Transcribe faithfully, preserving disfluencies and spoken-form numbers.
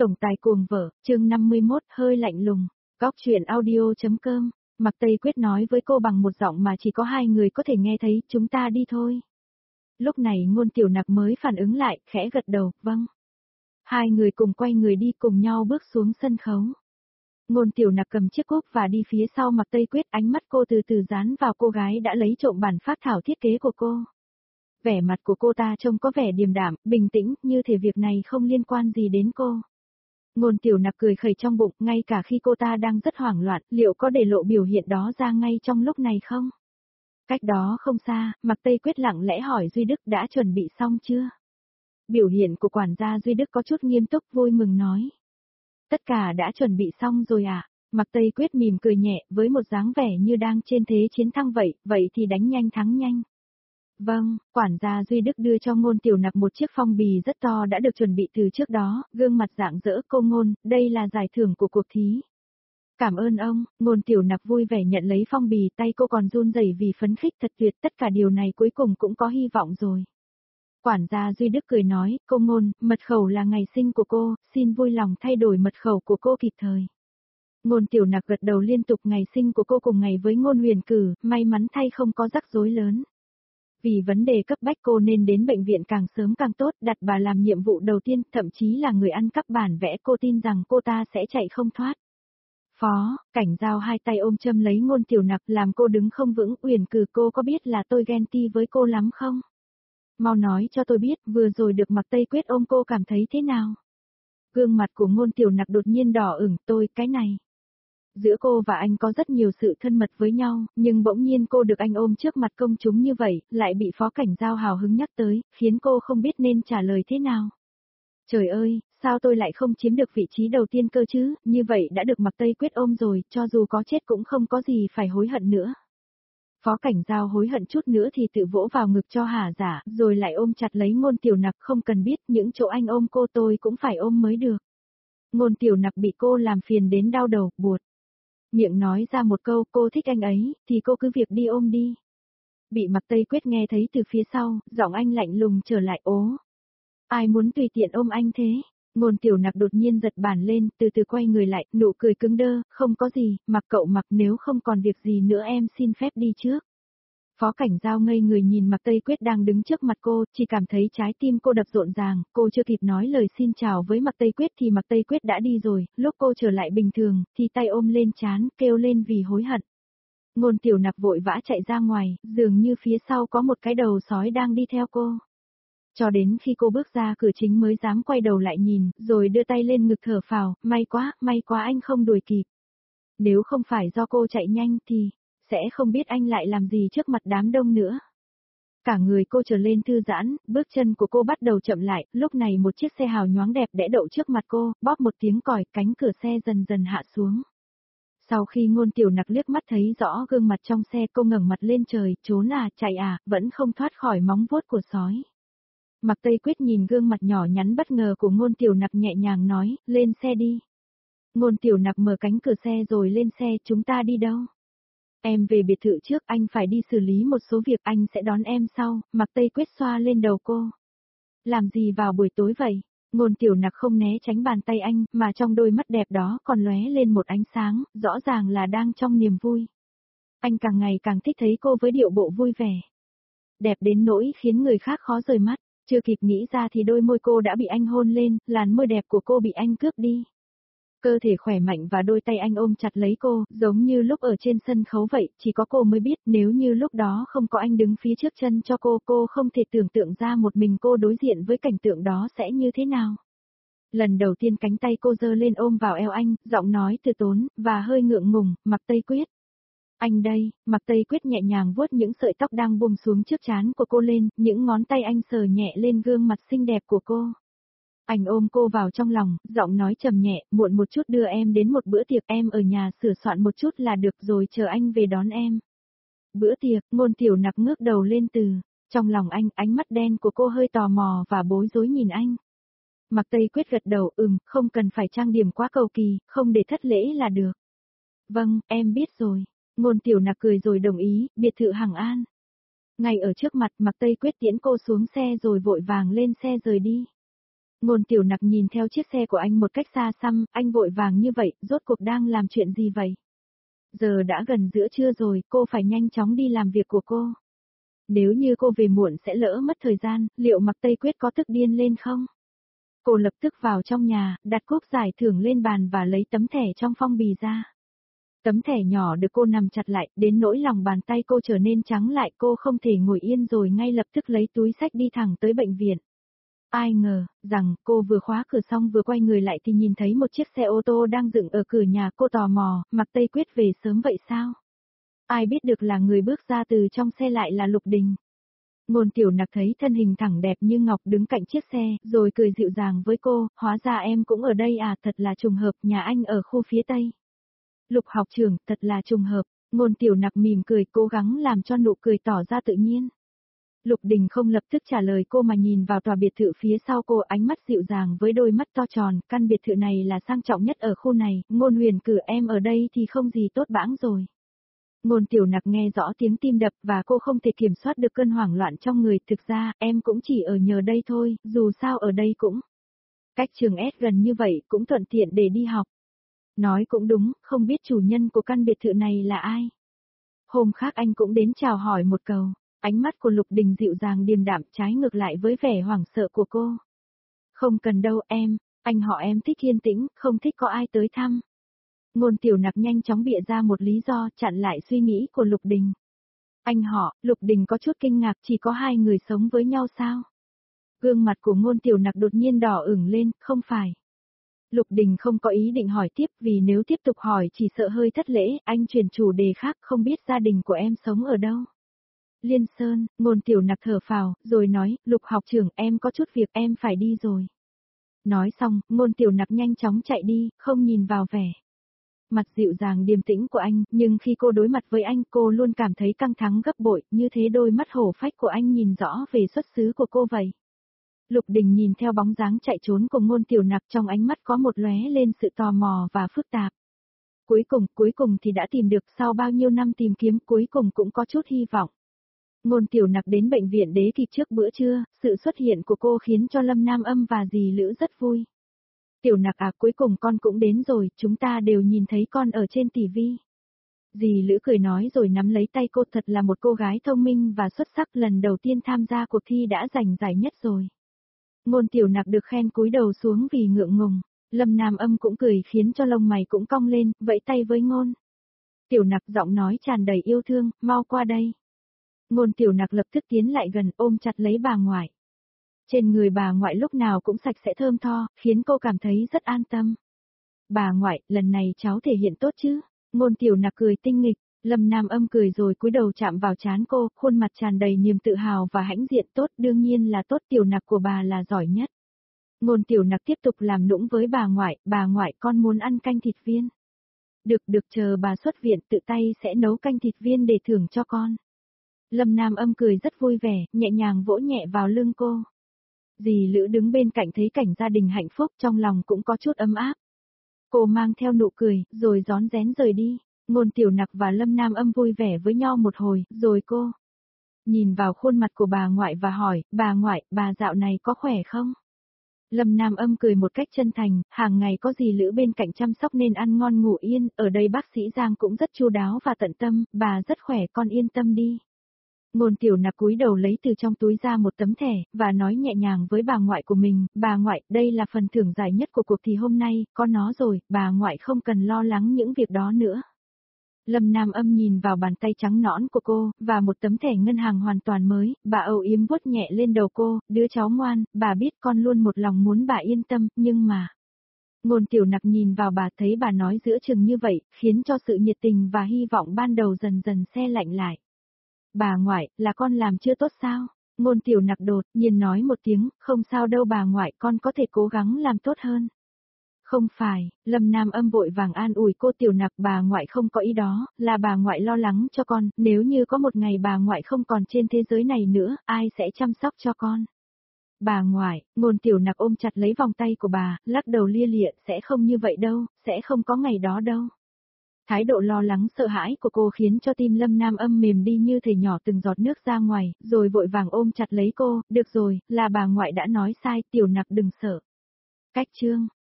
Tổng tài cuồng vợ, chương năm mươi mốt, hơi lạnh lùng. Góc truyện audio.com. Mạc Tây Quyết nói với cô bằng một giọng mà chỉ có hai người có thể nghe thấy, chúng ta đi thôi. Lúc này Ngôn Tiểu Nặc mới phản ứng lại, khẽ gật đầu, vâng. Hai người cùng quay người đi cùng nhau bước xuống sân khấu. Ngôn Tiểu Nặc cầm chiếc cúp và đi phía sau Mạc Tây Quyết, ánh mắt cô từ từ dán vào cô gái đã lấy trộm bản phác thảo thiết kế của cô. Vẻ mặt của cô ta trông có vẻ điềm đạm, bình tĩnh, như thể việc này không liên quan gì đến cô. Ngôn Tiểu Nặc cười khẩy trong bụng, ngay cả khi cô ta đang rất hoảng loạn, liệu có để lộ biểu hiện đó ra ngay trong lúc này không? Cách đó không xa, Mạc Tây Quyết lặng lẽ hỏi Duy Đức đã chuẩn bị xong chưa? Biểu hiện của quản gia Duy Đức có chút nghiêm túc, vui mừng nói. Tất cả đã chuẩn bị xong rồi à? Mạc Tây Quyết mỉm cười nhẹ, với một dáng vẻ như đang trên thế chiến thắng vậy, vậy thì đánh nhanh thắng nhanh. Vâng, quản gia Duy Đức đưa cho Ngôn Tiểu Nặc một chiếc phong bì rất to đã được chuẩn bị từ trước đó, gương mặt rạng rỡ, cô Ngôn, đây là giải thưởng của cuộc thí. Cảm ơn ông. Ngôn Tiểu Nặc vui vẻ nhận lấy phong bì, tay cô còn run rẩy vì phấn khích, thật tuyệt, tất cả điều này cuối cùng cũng có hy vọng rồi. Quản gia Duy Đức cười nói, cô Ngôn, mật khẩu là ngày sinh của cô, xin vui lòng thay đổi mật khẩu của cô kịp thời. Ngôn Tiểu Nặc gật đầu liên tục, ngày sinh của cô cùng ngày với Ngôn Huyền Cử, may mắn thay không có rắc rối lớn. Vì vấn đề cấp bách cô nên đến bệnh viện càng sớm càng tốt, đặt bà làm nhiệm vụ đầu tiên, thậm chí là người ăn cắp bản vẽ, cô tin rằng cô ta sẽ chạy không thoát. Phó, Cảnh Giao hai tay ôm châm lấy Ngôn Tiểu Nặc làm cô đứng không vững, Huyền Cử, cô có biết là tôi ghen ti với cô lắm không? Mau nói cho tôi biết, vừa rồi được Mạc Tây Quyết ôm cô cảm thấy thế nào? Gương mặt của Ngôn Tiểu Nặc đột nhiên đỏ ửng, tôi, cái này. Giữa cô và anh có rất nhiều sự thân mật với nhau, nhưng bỗng nhiên cô được anh ôm trước mặt công chúng như vậy, lại bị Phó Cảnh Giao hào hứng nhắc tới, khiến cô không biết nên trả lời thế nào. Trời ơi, sao tôi lại không chiếm được vị trí đầu tiên cơ chứ, như vậy đã được Mạc Tây Quyết ôm rồi, cho dù có chết cũng không có gì phải hối hận nữa. Phó Cảnh Giao hối hận chút nữa thì tự vỗ vào ngực cho hả giả, rồi lại ôm chặt lấy Ngôn Tiểu Nặc, không cần biết, những chỗ anh ôm cô tôi cũng phải ôm mới được. Ngôn Tiểu Nặc bị cô làm phiền đến đau đầu, buột. Miệng nói ra một câu, cô thích anh ấy, thì cô cứ việc đi ôm đi. Bị Mạc Tây Quyết nghe thấy từ phía sau, giọng anh lạnh lùng trở lại, ố. Ai muốn tùy tiện ôm anh thế? Ngôn Tiểu Nặc đột nhiên giật bản lên, từ từ quay người lại, nụ cười cứng đơ, không có gì, mặc cậu mặc, nếu không còn việc gì nữa em xin phép đi trước. Phó Cảnh Giao ngây người nhìn Mạc Tây Quyết đang đứng trước mặt cô, chỉ cảm thấy trái tim cô đập rộn ràng, cô chưa kịp nói lời xin chào với Mạc Tây Quyết thì Mạc Tây Quyết đã đi rồi, lúc cô trở lại bình thường, thì tay ôm lên trán, kêu lên vì hối hận. Ngôn Tiểu Nặc vội vã chạy ra ngoài, dường như phía sau có một cái đầu sói đang đi theo cô. Cho đến khi cô bước ra cửa chính mới dám quay đầu lại nhìn, rồi đưa tay lên ngực thở phào, may quá, may quá anh không đuổi kịp. Nếu không phải do cô chạy nhanh thì sẽ không biết anh lại làm gì trước mặt đám đông nữa. Cả người cô trở lên thư giãn, bước chân của cô bắt đầu chậm lại, lúc này một chiếc xe hào nhoáng đẹp đẽ đậu trước mặt cô, bóp một tiếng còi, cánh cửa xe dần dần hạ xuống. Sau khi Ngôn Tiểu Nặc liếc mắt thấy rõ gương mặt trong xe, cô ngẩng mặt lên trời, trốn à, chạy à, vẫn không thoát khỏi móng vuốt của sói. Mạc Tây Quyết nhìn gương mặt nhỏ nhắn bất ngờ của Ngôn Tiểu Nặc nhẹ nhàng nói, lên xe đi. Ngôn Tiểu Nặc mở cánh cửa xe rồi lên xe, chúng ta đi đâu? Em về biệt thự trước, anh phải đi xử lý một số việc, anh sẽ đón em sau. Mạc Tây Quyết xoa lên đầu cô. Làm gì vào buổi tối vậy? Ngôn Tiểu Nặc không né tránh bàn tay anh, mà trong đôi mắt đẹp đó còn lóe lên một ánh sáng, rõ ràng là đang trong niềm vui. Anh càng ngày càng thích thấy cô với điệu bộ vui vẻ. Đẹp đến nỗi khiến người khác khó rời mắt, chưa kịp nghĩ ra thì đôi môi cô đã bị anh hôn lên, làn môi đẹp của cô bị anh cướp đi. Cơ thể khỏe mạnh và đôi tay anh ôm chặt lấy cô, giống như lúc ở trên sân khấu vậy, chỉ có cô mới biết nếu như lúc đó không có anh đứng phía trước chân cho cô, cô không thể tưởng tượng ra một mình cô đối diện với cảnh tượng đó sẽ như thế nào. Lần đầu tiên cánh tay cô giơ lên ôm vào eo anh, giọng nói từ tốn, và hơi ngượng ngùng, Mạc Tây Quyết. Anh đây, Mạc Tây Quyết nhẹ nhàng vuốt những sợi tóc đang buông xuống trước trán của cô lên, những ngón tay anh sờ nhẹ lên gương mặt xinh đẹp của cô. Anh ôm cô vào trong lòng, giọng nói trầm nhẹ, muộn một chút đưa em đến một bữa tiệc, em ở nhà sửa soạn một chút là được rồi chờ anh về đón em. Bữa tiệc, Ngôn Tiểu Nặc ngước đầu lên từ, trong lòng anh, ánh mắt đen của cô hơi tò mò và bối rối nhìn anh. Mạc Tây Quyết gật đầu, ừm, không cần phải trang điểm quá cầu kỳ, không để thất lễ là được. Vâng, em biết rồi. Ngôn Tiểu Nặc cười rồi đồng ý, biệt thự Hằng An. Ngay ở trước mặt, Mạc Tây Quyết tiễn cô xuống xe rồi vội vàng lên xe rời đi. Ngôn Tiểu Nặc nhìn theo chiếc xe của anh một cách xa xăm, anh vội vàng như vậy, rốt cuộc đang làm chuyện gì vậy? Giờ đã gần giữa trưa rồi, cô phải nhanh chóng đi làm việc của cô. Nếu như cô về muộn sẽ lỡ mất thời gian, liệu Mạc Tây Quyết có tức điên lên không? Cô lập tức vào trong nhà, đặt cúp giải thưởng lên bàn và lấy tấm thẻ trong phong bì ra. Tấm thẻ nhỏ được cô nằm chặt lại, đến nỗi lòng bàn tay cô trở nên trắng lại, cô không thể ngồi yên rồi ngay lập tức lấy túi xách đi thẳng tới bệnh viện. Ai ngờ, rằng, cô vừa khóa cửa xong vừa quay người lại thì nhìn thấy một chiếc xe ô tô đang dựng ở cửa nhà, cô tò mò, Mạc Tây Quyết về sớm vậy sao? Ai biết được là người bước ra từ trong xe lại là Lục Đình. Ngôn Tiểu Nặc thấy thân hình thẳng đẹp như ngọc đứng cạnh chiếc xe, rồi cười dịu dàng với cô, hóa ra em cũng ở đây à, thật là trùng hợp, nhà anh ở khu phía Tây. Lục học trưởng, thật là trùng hợp, Ngôn Tiểu Nặc mỉm cười cố gắng làm cho nụ cười tỏ ra tự nhiên. Lục Đình không lập tức trả lời cô mà nhìn vào tòa biệt thự phía sau cô, ánh mắt dịu dàng với đôi mắt to tròn, căn biệt thự này là sang trọng nhất ở khu này, Ngôn Huyền cử em ở đây thì không gì tốt bãng rồi. Ngôn Tiểu Nặc nghe rõ tiếng tim đập và cô không thể kiểm soát được cơn hoảng loạn trong người, thực ra, em cũng chỉ ở nhờ đây thôi, dù sao ở đây cũng cách trường S gần như vậy, cũng thuận tiện để đi học. Nói cũng đúng, không biết chủ nhân của căn biệt thự này là ai. Hôm khác anh cũng đến chào hỏi một câu, ánh mắt của Lục Đình dịu dàng điềm đạm trái ngược lại với vẻ hoảng sợ của cô. Không cần đâu em, anh họ em thích yên tĩnh, không thích có ai tới thăm. Ngôn Tiểu Nặc nhanh chóng bịa ra một lý do chặn lại suy nghĩ của Lục Đình. Anh họ, Lục Đình có chút kinh ngạc, chỉ có hai người sống với nhau sao? Gương mặt của Ngôn Tiểu Nặc đột nhiên đỏ ửng lên, không phải. Lục Đình không có ý định hỏi tiếp vì nếu tiếp tục hỏi chỉ sợ hơi thất lễ, anh chuyển chủ đề khác, không biết gia đình của em sống ở đâu. Liên Sơn, Ngôn Tiểu Nặc thở phào, rồi nói, Lục học trưởng em có chút việc em phải đi rồi. Nói xong, Ngôn Tiểu Nặc nhanh chóng chạy đi, không nhìn vào vẻ mặt dịu dàng điềm tĩnh của anh, nhưng khi cô đối mặt với anh cô luôn cảm thấy căng thẳng gấp bội, như thế đôi mắt hổ phách của anh nhìn rõ về xuất xứ của cô vậy. Lục Đình nhìn theo bóng dáng chạy trốn của Ngôn Tiểu Nặc, trong ánh mắt có một lóe lên sự tò mò và phức tạp. Cuối cùng, cuối cùng thì đã tìm được, sau bao nhiêu năm tìm kiếm cuối cùng cũng có chút hy vọng. Ngôn Tiểu Nặc đến bệnh viện đế kịp trước bữa trưa, sự xuất hiện của cô khiến cho Lâm Nam Âm và dì Lữ rất vui. Tiểu Nặc à, cuối cùng con cũng đến rồi, chúng ta đều nhìn thấy con ở trên ti vi. Dì Lữ cười nói rồi nắm lấy tay cô, thật là một cô gái thông minh và xuất sắc, lần đầu tiên tham gia cuộc thi đã giành giải nhất rồi. Ngôn Tiểu Nặc được khen cúi đầu xuống vì ngượng ngùng, Lâm Nam Âm cũng cười khiến cho lông mày cũng cong lên, vẫy tay với Ngôn Tiểu Nặc, giọng nói tràn đầy yêu thương, mau qua đây. Ngôn Tiểu Nặc lập tức tiến lại gần, ôm chặt lấy bà ngoại. Trên người bà ngoại lúc nào cũng sạch sẽ thơm tho, khiến cô cảm thấy rất an tâm. Bà ngoại, lần này cháu thể hiện tốt chứ? Ngôn Tiểu Nặc cười tinh nghịch, Lâm Nam Âm cười rồi cúi đầu chạm vào trán cô, khuôn mặt tràn đầy niềm tự hào và hãnh diện. Tốt, đương nhiên là tốt, Tiểu Nặc của bà là giỏi nhất. Ngôn Tiểu Nặc tiếp tục làm nũng với bà ngoại, bà ngoại con muốn ăn canh thịt viên. Được được, chờ bà xuất viện tự tay sẽ nấu canh thịt viên để thưởng cho con. Lâm Nam Âm cười rất vui vẻ, nhẹ nhàng vỗ nhẹ vào lưng cô. Dì Lữ đứng bên cạnh thấy cảnh gia đình hạnh phúc trong lòng cũng có chút ấm áp. Cô mang theo nụ cười, rồi rón rén rời đi. Ngôn Tiểu Nặc và Lâm Nam Âm vui vẻ với nhau một hồi, rồi cô nhìn vào khuôn mặt của bà ngoại và hỏi, bà ngoại, bà dạo này có khỏe không? Lâm Nam Âm cười một cách chân thành, hàng ngày có dì Lữ bên cạnh chăm sóc nên ăn ngon ngủ yên, ở đây bác sĩ Giang cũng rất chu đáo và tận tâm, bà rất khỏe, con yên tâm đi. Ngôn Tiểu Nặc cúi đầu lấy từ trong túi ra một tấm thẻ, và nói nhẹ nhàng với bà ngoại của mình, bà ngoại, đây là phần thưởng giải nhất của cuộc thi hôm nay, có nó rồi, bà ngoại không cần lo lắng những việc đó nữa. Lâm Nam Âm nhìn vào bàn tay trắng nõn của cô, và một tấm thẻ ngân hàng hoàn toàn mới, bà âu yếm vuốt nhẹ lên đầu cô, đứa cháu ngoan, bà biết con luôn một lòng muốn bà yên tâm, nhưng mà... Ngôn Tiểu Nặc nhìn vào bà, thấy bà nói giữa chừng như vậy, khiến cho sự nhiệt tình và hy vọng ban đầu dần dần se lạnh lại. Bà ngoại, là con làm chưa tốt sao? Ngôn Tiểu Nặc đột nhiên nói một tiếng, không sao đâu bà ngoại, con có thể cố gắng làm tốt hơn. Không phải, Lâm Nam Âm vội vàng an ủi cô. Tiểu Nặc, bà ngoại không có ý đó, là bà ngoại lo lắng cho con, nếu như có một ngày bà ngoại không còn trên thế giới này nữa, ai sẽ chăm sóc cho con? Bà ngoại, Ngôn Tiểu Nặc ôm chặt lấy vòng tay của bà, lắc đầu lia lịa, sẽ không như vậy đâu, sẽ không có ngày đó đâu. Thái độ lo lắng sợ hãi của cô khiến cho tim Lâm Nam Âm mềm đi như thể nhỏ từng giọt nước ra ngoài, rồi vội vàng ôm chặt lấy cô, được rồi, là bà ngoại đã nói sai, Tiểu Nặc đừng sợ. Cách chương